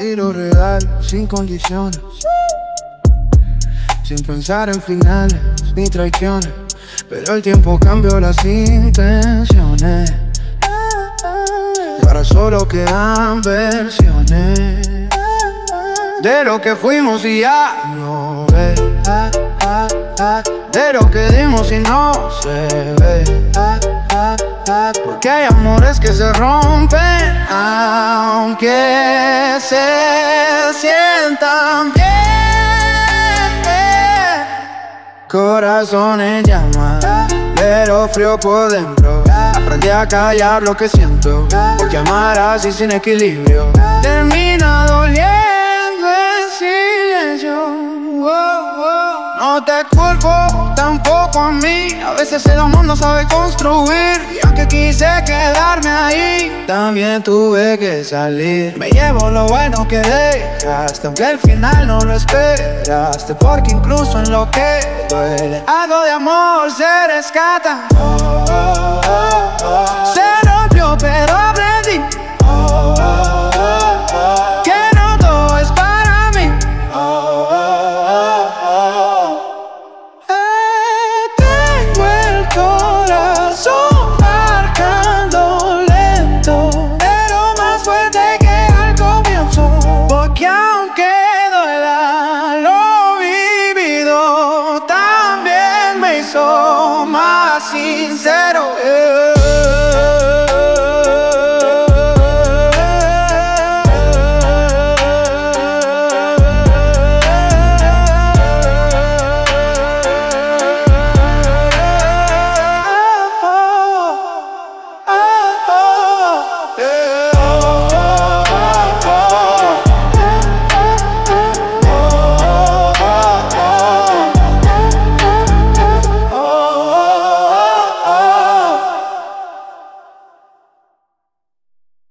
y lo real, sin condiciones, sin pensar en finales ni traiciones. Pero el tiempo cambió las intenciones y ahora solo quedan versiones de lo que fuimos y ya no ves, de lo que dimos y no se ve. Porque hay amores que se rompen aunque se sientan bien. Corazón en llamas, pero frío por dentro. Aprendí a callar lo que siento, porque amar así sin equilibrio termina doliendo en silencio. No te culpo, tampoco a mí. A veces el amor no sabe construir, y aunque quise quedarme ahí, también tuve que salir. Me llevo lo bueno que dejaste, aunque al final no lo esperaste, porque incluso en lo que duele, algo de amor se rescata. Se rompió pero